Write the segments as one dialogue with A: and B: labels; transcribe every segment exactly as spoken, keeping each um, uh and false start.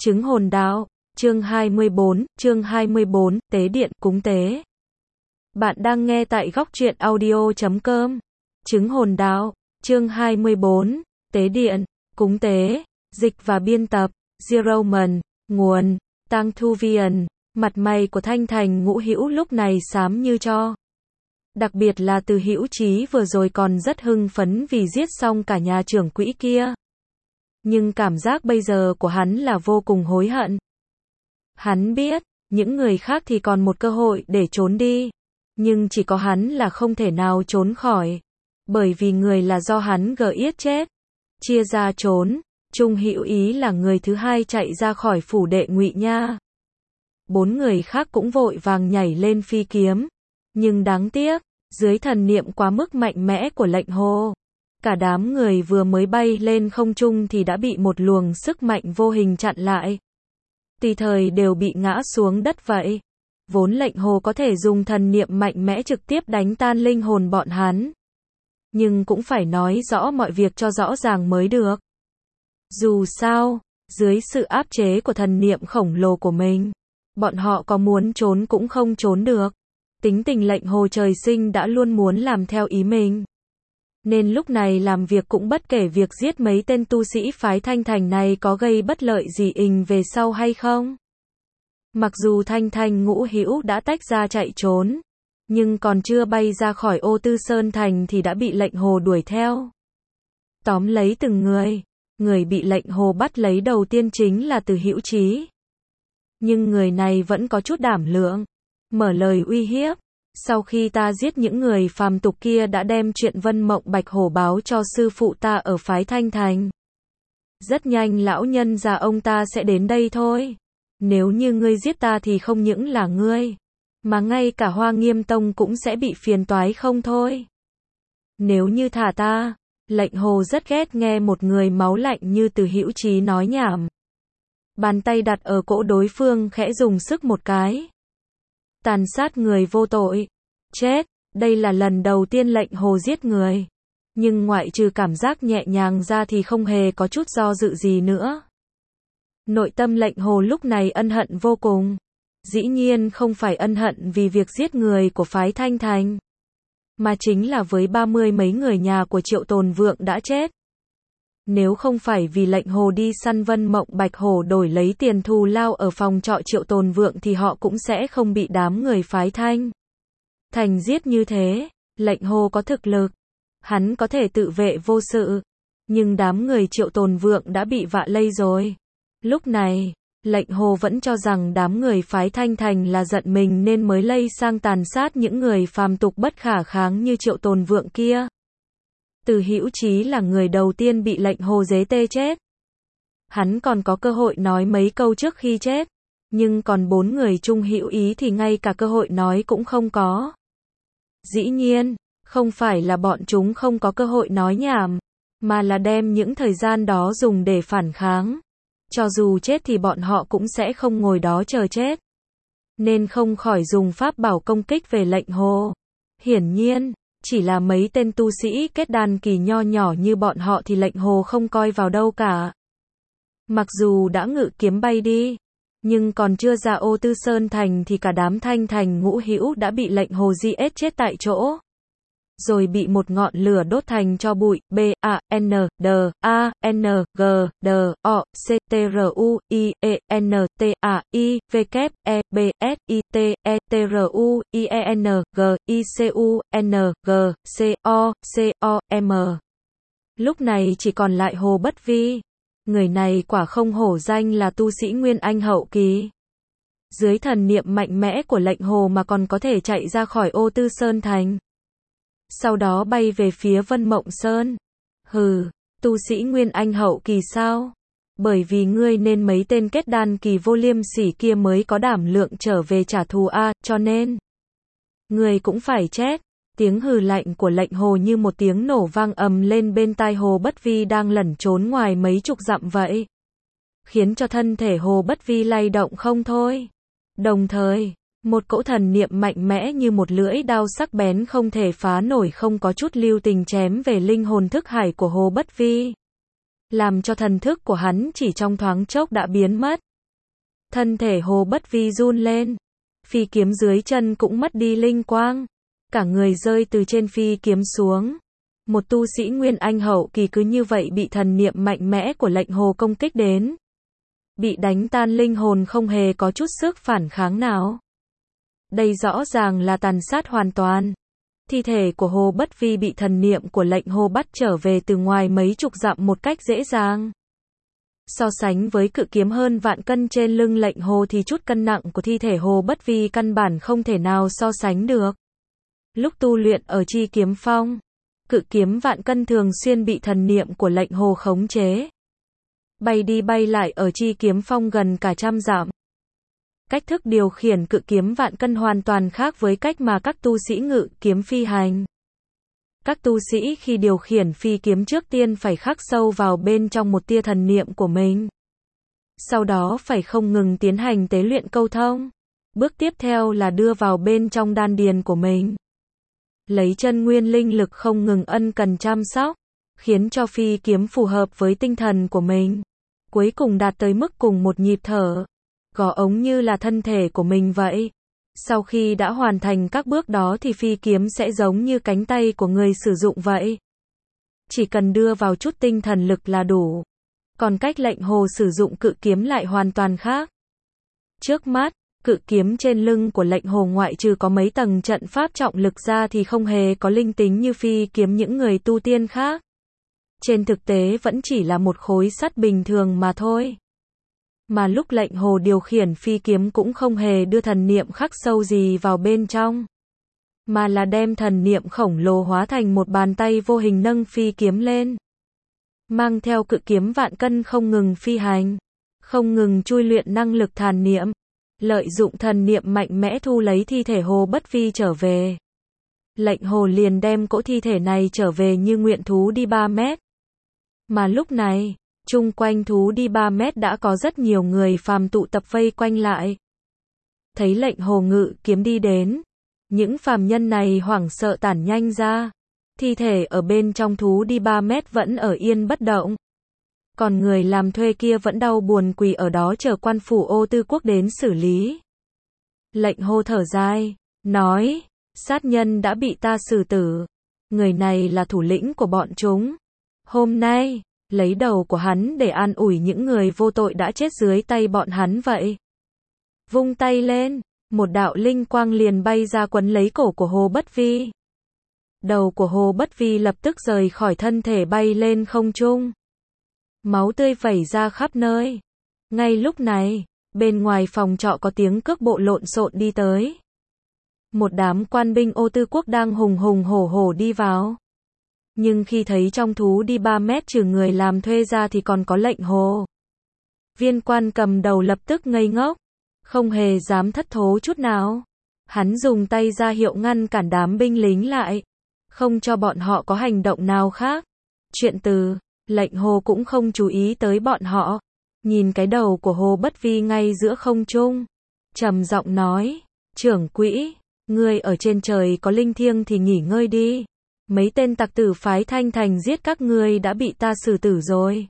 A: Chứng hồn đạo, chương hai mươi bốn, chương hai mươi bốn, tế điện, cúng tế. Bạn đang nghe tại góc truyện audio chấm com. Chứng hồn đạo, chương hai mươi bốn, tế điện, cúng tế, dịch và biên tập, Zeroman, nguồn, Tăng Thu Viền. Mặt mày của Thanh Thành Ngũ Hữu lúc này xám như tro. Đặc biệt là Từ Hữu Chí vừa rồi còn rất hưng phấn vì giết xong cả nhà trưởng quỹ kia. Nhưng cảm giác bây giờ của hắn là vô cùng hối hận. Hắn biết, những người khác thì còn một cơ hội để trốn đi. Nhưng chỉ có hắn là không thể nào trốn khỏi. Bởi vì người là do hắn gờ yết chết. Chia ra trốn, Trung Hữu Ý là người thứ hai chạy ra khỏi phủ đệ Ngụy Nha. Bốn người khác cũng vội vàng nhảy lên phi kiếm. Nhưng đáng tiếc, dưới thần niệm quá mức mạnh mẽ của lệnh hồ, cả đám người vừa mới bay lên không trung thì đã bị một luồng sức mạnh vô hình chặn lại. Tùy thời đều bị ngã xuống đất vậy. Vốn lệnh hồ có thể dùng thần niệm mạnh mẽ trực tiếp đánh tan linh hồn bọn hắn. Nhưng cũng phải nói rõ mọi việc cho rõ ràng mới được. Dù sao, dưới sự áp chế của thần niệm khổng lồ của mình, bọn họ có muốn trốn cũng không trốn được. Tính tình lệnh hồ trời sinh đã luôn muốn làm theo ý mình. Nên lúc này làm việc cũng bất kể việc giết mấy tên tu sĩ phái Thanh Thành này có gây bất lợi gì ình về sau hay không. Mặc dù Thanh Thành Ngũ Hữu đã tách ra chạy trốn, nhưng còn chưa bay ra khỏi Ô Tư Sơn Thành thì đã bị lệnh hồ đuổi theo. Tóm lấy từng người, người bị lệnh hồ bắt lấy đầu tiên chính là Từ Hữu Chí. Nhưng người này vẫn có chút đảm lượng, mở lời uy hiếp. Sau khi ta giết những người phàm tục kia đã đem chuyện Vân Mộng Bạch Hổ báo cho sư phụ ta ở phái Thanh Thành. Rất nhanh lão nhân già ông ta sẽ đến đây thôi. Nếu như ngươi giết ta thì không những là ngươi, mà ngay cả Hoa Nghiêm Tông cũng sẽ bị phiền toái không thôi. Nếu như thả ta, lệnh hồ rất ghét nghe một người máu lạnh như Từ Hữu Chí nói nhảm. Bàn tay đặt ở cổ đối phương khẽ dùng sức một cái. Tàn sát người vô tội. Chết, đây là lần đầu tiên lệnh hồ giết người. Nhưng ngoại trừ cảm giác nhẹ nhàng ra thì không hề có chút do dự gì nữa. Nội tâm lệnh hồ lúc này ân hận vô cùng. Dĩ nhiên không phải ân hận vì việc giết người của phái Thanh Thành, mà chính là với ba mươi mấy người nhà của Triệu Tồn Vượng đã chết. Nếu không phải vì lệnh hồ đi săn Vân Mộng Bạch Hổ đổi lấy tiền thù lao ở phòng trọ Triệu Tồn Vượng thì họ cũng sẽ không bị đám người phái Thanh Thành giết như thế. Lệnh hồ có thực lực, hắn có thể tự vệ vô sự. Nhưng đám người Triệu Tồn Vượng đã bị vạ lây rồi. Lúc này, lệnh hồ vẫn cho rằng đám người phái Thanh Thành là giận mình nên mới lây sang tàn sát những người phàm tục bất khả kháng như Triệu Tồn Vượng kia. Từ Hữu Chí là người đầu tiên bị lệnh hồ dế tê chết. Hắn còn có cơ hội nói mấy câu trước khi chết. Nhưng còn bốn người Trung Hữu Ý thì ngay cả cơ hội nói cũng không có. Dĩ nhiên, không phải là bọn chúng không có cơ hội nói nhảm, mà là đem những thời gian đó dùng để phản kháng. Cho dù chết thì bọn họ cũng sẽ không ngồi đó chờ chết. Nên không khỏi dùng pháp bảo công kích về lệnh hồ. Hiển nhiên, chỉ là mấy tên tu sĩ kết đan kỳ nho nhỏ như bọn họ thì lệnh hồ không coi vào đâu cả. Mặc dù đã ngự kiếm bay đi, nhưng còn chưa ra Ô Tư Sơn Thành thì cả đám Thanh Thành Ngũ Hữu đã bị lệnh hồ giết chết tại chỗ. Rồi bị một ngọn lửa đốt thành tro bụi. B A N D A N G D O C T R U I E N T A I V E B S I T E T R U I E N G I C U N G C O C O M. Lúc này chỉ còn lại Hồ Bất Vi. Người này quả không hổ danh là tu sĩ Nguyên Anh hậu kỳ. Dưới thần niệm mạnh mẽ của lệnh hồ mà còn có thể chạy ra khỏi Ô Tư Sơn Thành. Sau đó bay về phía Vân Mộng Sơn. Hừ, tu sĩ Nguyên Anh hậu kỳ sao? Bởi vì ngươi nên mấy tên kết đan kỳ vô liêm sỉ kia mới có đảm lượng trở về trả thù a, cho nên ngươi cũng phải chết. Tiếng hừ lạnh của lệnh hồ như một tiếng nổ vang ầm lên bên tai Hồ Bất Vi đang lẩn trốn ngoài mấy chục dặm vậy. Khiến cho thân thể Hồ Bất Vi lay động không thôi. Đồng thời, một cỗ thần niệm mạnh mẽ như một lưỡi đao sắc bén không thể phá nổi không có chút lưu tình chém về linh hồn thức hải của Hồ Bất Vi. Làm cho thần thức của hắn chỉ trong thoáng chốc đã biến mất. Thân thể Hồ Bất Vi run lên. Phi kiếm dưới chân cũng mất đi linh quang. Cả người rơi từ trên phi kiếm xuống. Một tu sĩ Nguyên Anh hậu kỳ cứ như vậy bị thần niệm mạnh mẽ của lệnh Hồ công kích đến. Bị đánh tan linh hồn không hề có chút sức phản kháng nào. Đây rõ ràng là tàn sát hoàn toàn. Thi thể của Hồ Bất Vi bị thần niệm của lệnh Hồ bắt trở về từ ngoài mấy chục dặm một cách dễ dàng. So sánh với cự kiếm hơn vạn cân trên lưng lệnh Hồ thì chút cân nặng của thi thể Hồ Bất Vi căn bản không thể nào so sánh được. Lúc tu luyện ở Chi Kiếm Phong, cự kiếm vạn cân thường xuyên bị thần niệm của lệnh Hồ khống chế. Bay đi bay lại ở Chi Kiếm Phong gần cả trăm dặm. Cách thức điều khiển cự kiếm vạn cân hoàn toàn khác với cách mà các tu sĩ ngự kiếm phi hành. Các tu sĩ khi điều khiển phi kiếm trước tiên phải khắc sâu vào bên trong một tia thần niệm của mình. Sau đó phải không ngừng tiến hành tế luyện câu thông. Bước tiếp theo là đưa vào bên trong đan điền của mình. Lấy chân nguyên linh lực không ngừng ân cần chăm sóc, khiến cho phi kiếm phù hợp với tinh thần của mình. Cuối cùng đạt tới mức cùng một nhịp thở. Gò ống như là thân thể của mình vậy. Sau khi đã hoàn thành các bước đó thì phi kiếm sẽ giống như cánh tay của người sử dụng vậy. Chỉ cần đưa vào chút tinh thần lực là đủ. Còn cách lệnh Hồ sử dụng cự kiếm lại hoàn toàn khác. Trước mắt, cự kiếm trên lưng của lệnh Hồ ngoại trừ có mấy tầng trận pháp trọng lực ra thì không hề có linh tính như phi kiếm những người tu tiên khác. Trên thực tế vẫn chỉ là một khối sắt bình thường mà thôi. Mà lúc lệnh Hồ điều khiển phi kiếm cũng không hề đưa thần niệm khắc sâu gì vào bên trong. Mà là đem thần niệm khổng lồ hóa thành một bàn tay vô hình nâng phi kiếm lên. Mang theo cự kiếm vạn cân không ngừng phi hành. Không ngừng chui luyện năng lực thần niệm. Lợi dụng thần niệm mạnh mẽ thu lấy thi thể Hồ Bất Vi trở về. Lệnh Hồ liền đem cỗ thi thể này trở về như nguyện thú đi ba mét. Mà lúc này, chung quanh thú đi ba mét đã có rất nhiều người phàm tụ tập vây quanh lại. Thấy lệnh Hồ ngự kiếm đi đến, những phàm nhân này hoảng sợ tản nhanh ra. Thi thể ở bên trong thú đi ba mét vẫn ở yên bất động. Còn người làm thuê kia vẫn đau buồn quỳ ở đó chờ quan phủ Ô Tư Quốc đến xử lý. Lệnh Hồ thở dài, nói, sát nhân đã bị ta xử tử. Người này là thủ lĩnh của bọn chúng. Hôm nay, lấy đầu của hắn để an ủi những người vô tội đã chết dưới tay bọn hắn vậy. Vung tay lên, một đạo linh quang liền bay ra quấn lấy cổ của Hồ Bất Vi. Đầu của Hồ Bất Vi lập tức rời khỏi thân thể bay lên không trung. Máu tươi vẩy ra khắp nơi. Ngay lúc này, bên ngoài phòng trọ có tiếng cước bộ lộn xộn đi tới. Một đám quan binh Ô Tư Quốc đang hùng hùng hổ hổ đi vào. Nhưng khi thấy trong thú đi ba mét trừ người làm thuê ra thì còn có lệnh Hồ. Viên quan cầm đầu lập tức ngây ngốc, không hề dám thất thố chút nào. Hắn dùng tay ra hiệu ngăn cản đám binh lính lại, không cho bọn họ có hành động nào khác. Chuyện từ, lệnh Hồ cũng không chú ý tới bọn họ. Nhìn cái đầu của Hồ Bất Vi ngay giữa không trung, trầm giọng nói, trưởng quỹ, ngươi ở trên trời có linh thiêng thì nghỉ ngơi đi. Mấy tên tặc tử phái Thanh Thành giết các ngươi đã bị ta xử tử rồi.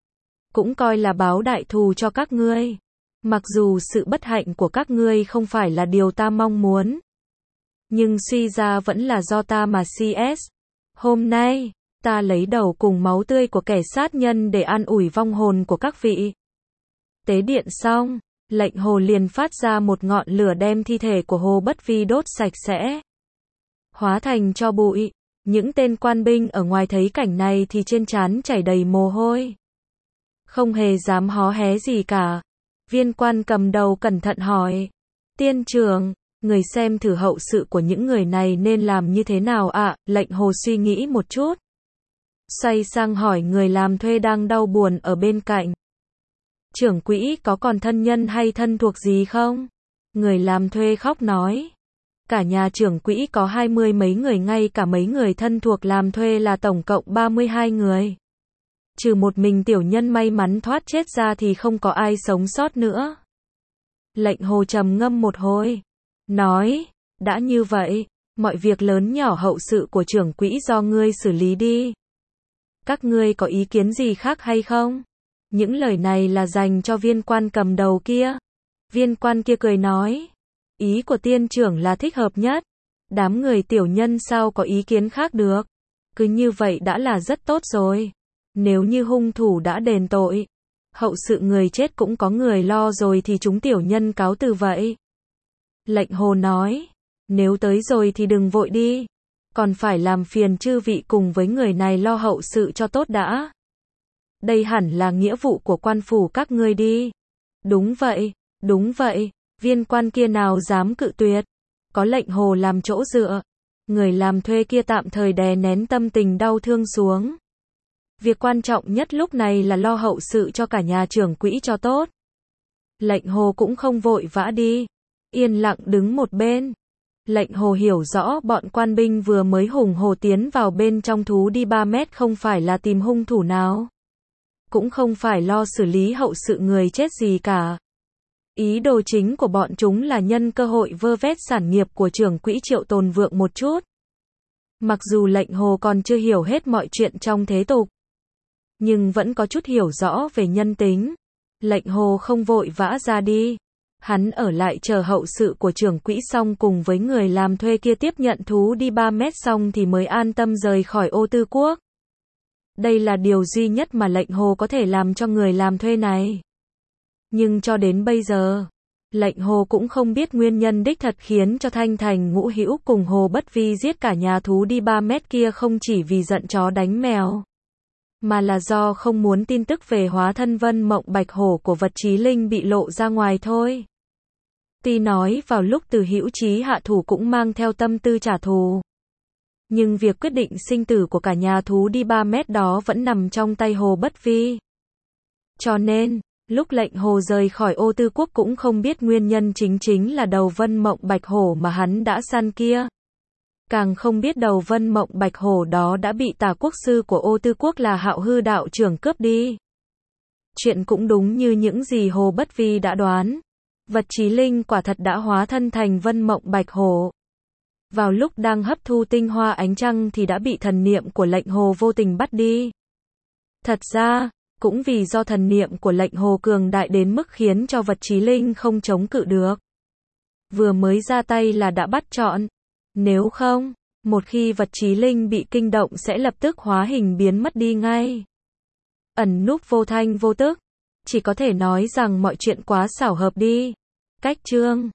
A: Cũng coi là báo đại thù cho các ngươi. Mặc dù sự bất hạnh của các ngươi không phải là điều ta mong muốn. Nhưng suy ra vẫn là do ta mà xê ét. Hôm nay, ta lấy đầu cùng máu tươi của kẻ sát nhân để an ủi vong hồn của các vị. Tế điện xong, lệnh Hồ liền phát ra một ngọn lửa đem thi thể của Hồ Bất Vi đốt sạch sẽ. Hóa thành tro bụi. Những tên quan binh ở ngoài thấy cảnh này thì trên trán chảy đầy mồ hôi. Không hề dám hó hé gì cả. Viên quan cầm đầu cẩn thận hỏi. Tiên trưởng, người xem thử hậu sự của những người này nên làm như thế nào ạ? À? Lệnh Hồ suy nghĩ một chút. Xoay sang hỏi người làm thuê đang đau buồn ở bên cạnh. Trưởng quỹ có còn thân nhân hay thân thuộc gì không? Người làm thuê khóc nói. Cả nhà trưởng quỹ có hai mươi mấy người, ngay cả mấy người thân thuộc làm thuê là tổng cộng ba mươi hai người. Trừ một mình tiểu nhân may mắn thoát chết ra thì không có ai sống sót nữa. Lệnh Hồ trầm ngâm một hồi. Nói, đã như vậy, mọi việc lớn nhỏ hậu sự của trưởng quỹ do ngươi xử lý đi. Các ngươi có ý kiến gì khác hay không? Những lời này là dành cho viên quan cầm đầu kia. Viên quan kia cười nói. Ý của tiên trưởng là thích hợp nhất. Đám người tiểu nhân sao có ý kiến khác được. Cứ như vậy đã là rất tốt rồi. Nếu như hung thủ đã đền tội, hậu sự người chết cũng có người lo rồi thì chúng tiểu nhân cáo từ vậy. Lệnh Hồ nói. Nếu tới rồi thì đừng vội đi. Còn phải làm phiền chư vị cùng với người này lo hậu sự cho tốt đã. Đây hẳn là nghĩa vụ của quan phủ các ngươi đi. Đúng vậy, đúng vậy. Viên quan kia nào dám cự tuyệt. Có Lệnh Hồ làm chỗ dựa. Người làm thuê kia tạm thời đè nén tâm tình đau thương xuống. Việc quan trọng nhất lúc này là lo hậu sự cho cả nhà trưởng quỹ cho tốt. Lệnh Hồ cũng không vội vã đi. Yên lặng đứng một bên. Lệnh Hồ hiểu rõ bọn quan binh vừa mới hùng hồ tiến vào bên trong thú đi ba mét không phải là tìm hung thủ nào. Cũng không phải lo xử lý hậu sự người chết gì cả. Ý đồ chính của bọn chúng là nhân cơ hội vơ vét sản nghiệp của trưởng quỹ Triệu Tồn Vượng một chút. Mặc dù Lệnh Hồ còn chưa hiểu hết mọi chuyện trong thế tục, nhưng vẫn có chút hiểu rõ về nhân tính. Lệnh Hồ không vội vã ra đi. Hắn ở lại chờ hậu sự của trưởng quỹ xong cùng với người làm thuê kia tiếp nhận thú đi ba mét xong thì mới an tâm rời khỏi Ô Tư Quốc. Đây là điều duy nhất mà Lệnh Hồ có thể làm cho người làm thuê này. Nhưng cho đến bây giờ, Lệnh Hồ cũng không biết nguyên nhân đích thật khiến cho Thanh Thành Ngũ Hữu cùng Hồ Bất Vi giết cả nhà thú đi ba mét kia không chỉ vì giận chó đánh mèo, mà là do không muốn tin tức về hóa thân Vân Mộng Bạch Hổ của Vật Chí Linh bị lộ ra ngoài thôi. Tuy nói vào lúc Từ Hữu Chí hạ thủ cũng mang theo tâm tư trả thù, nhưng việc quyết định sinh tử của cả nhà thú đi ba mét đó vẫn nằm trong tay Hồ Bất Vi. Cho nên, lúc Lệnh Hồ rời khỏi Ô Tư Quốc cũng không biết nguyên nhân chính chính là đầu Vân Mộng Bạch Hổ mà hắn đã săn kia. Càng không biết đầu Vân Mộng Bạch Hổ đó đã bị Tả Quốc sư của Ô Tư Quốc là Hạo Hư đạo trưởng cướp đi. Chuyện cũng đúng như những gì Hồ Bất Vi đã đoán. Vật Chí Linh quả thật đã hóa thân thành Vân Mộng Bạch Hổ. Vào lúc đang hấp thu tinh hoa ánh trăng thì đã bị thần niệm của Lệnh Hồ vô tình bắt đi. Thật ra, cũng vì do thần niệm của Lệnh Hồ cường đại đến mức khiến cho Vật Chí Linh không chống cự được. Vừa mới ra tay là đã bắt trọn. Nếu không, một khi Vật Chí Linh bị kinh động sẽ lập tức hóa hình biến mất đi ngay. Ẩn núp vô thanh vô tức. Chỉ có thể nói rằng mọi chuyện quá xảo hợp đi. Cách chương